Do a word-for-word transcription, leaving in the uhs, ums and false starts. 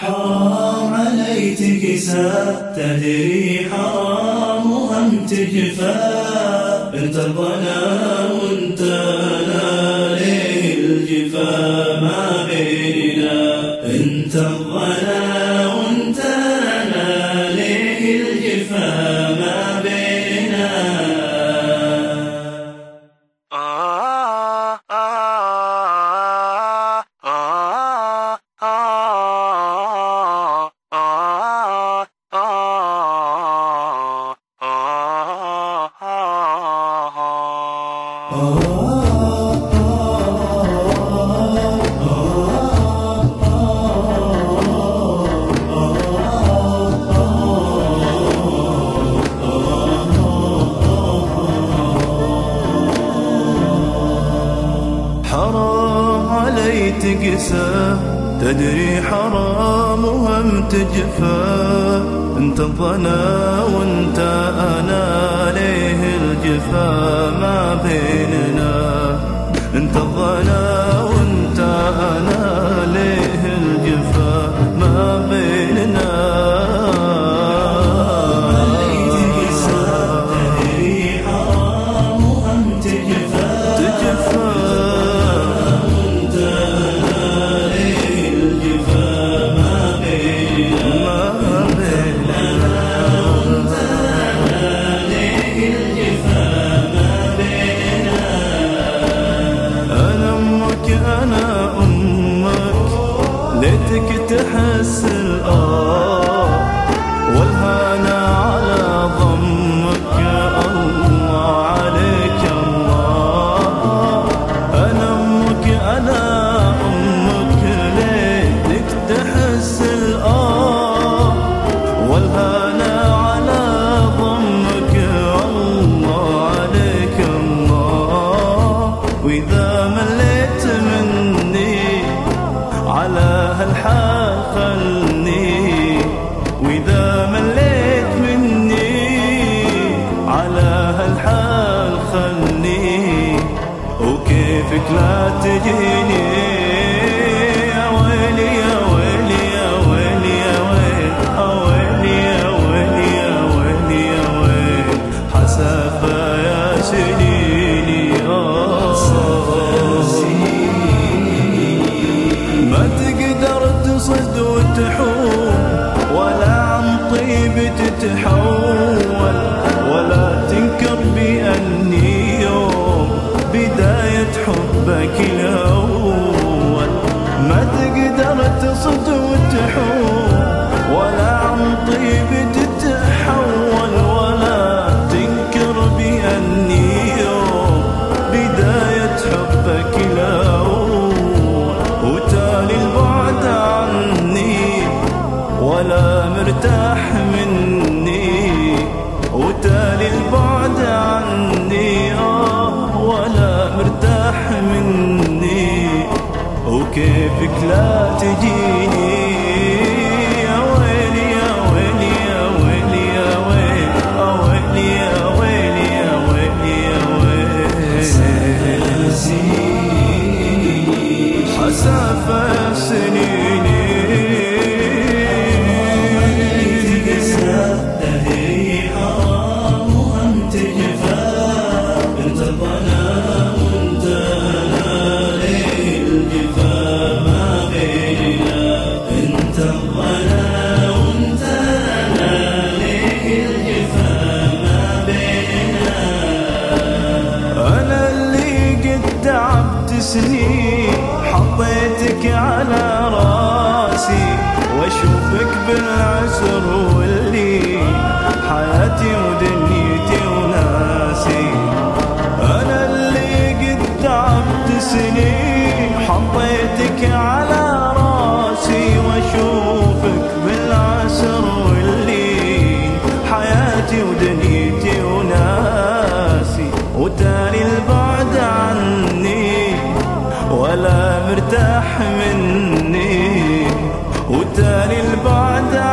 حرام علي تقسى، تدري حرام وهم تجفى. انت الظنا وانت انا، ليه الجفا ما بيننا؟ انت الظنا وانت انا، ليه الجفا ما بيننا؟ آه آه آه آه آه حرام علي تقسى، تدري حرام وهم تجفى. انت الظنا وانت انا، ليه الجفا ما بيننا؟ انت الظنا وانت انا، ليه الجفا ما بيننا؟ ليتك تحس الآه والهنا على ضمك، الله عليك الله. أنا أمك أنا أمك، ليتك تحس الآه والهنا على ضمك، الله عليك الله. وإذا مليت مني على هالحال خلني، وإذا مليت مني على هالحال خلني، وكيفك لا تجيني؟ يا ويلي يا ويلي يا ويلي يا ويلي، يا ويلي يا ويلي يا ويلي يا ويلي، حسافة يا سنيني ما تقدر تصد وتحوم، ولا عن طيب تتحول، ولا تنكر بأني يوم بداية حبك الأول. ما تقدر تصد وتحوم، ولا عن طيب تتحول، ولا تنكر بأني يوم بداية حبك الأول. وتالي البعد عني ولا مرتاح مني، وتالي البعد عني آه ولا مرتاح مني، وكيفك لا تجيني؟ يا ويلي يا ويلي يا ويلي يا ويلي، يا ويلي يا ويلي يا ويلي يا ويلي، حسافة سنيني. تدري حرام وهم تجفى. انت الظنا وانت انا، ليه الجفا ما بيننا؟ انت الظنا وانت انا، ليه الجفا ما بيننا؟ انا اللي قد تعبت سنين، حطيتك على راسي، واشوفك بالعسر واللي حياتي ودنيتي وناسي. انا اللي قد تعبت سنين، حطيتك على راسي، واشوفك بالعسر واللي حياتي ودنيتي وناسي. وتالي البعد عني ولا مرتاح مني، وتالي البعد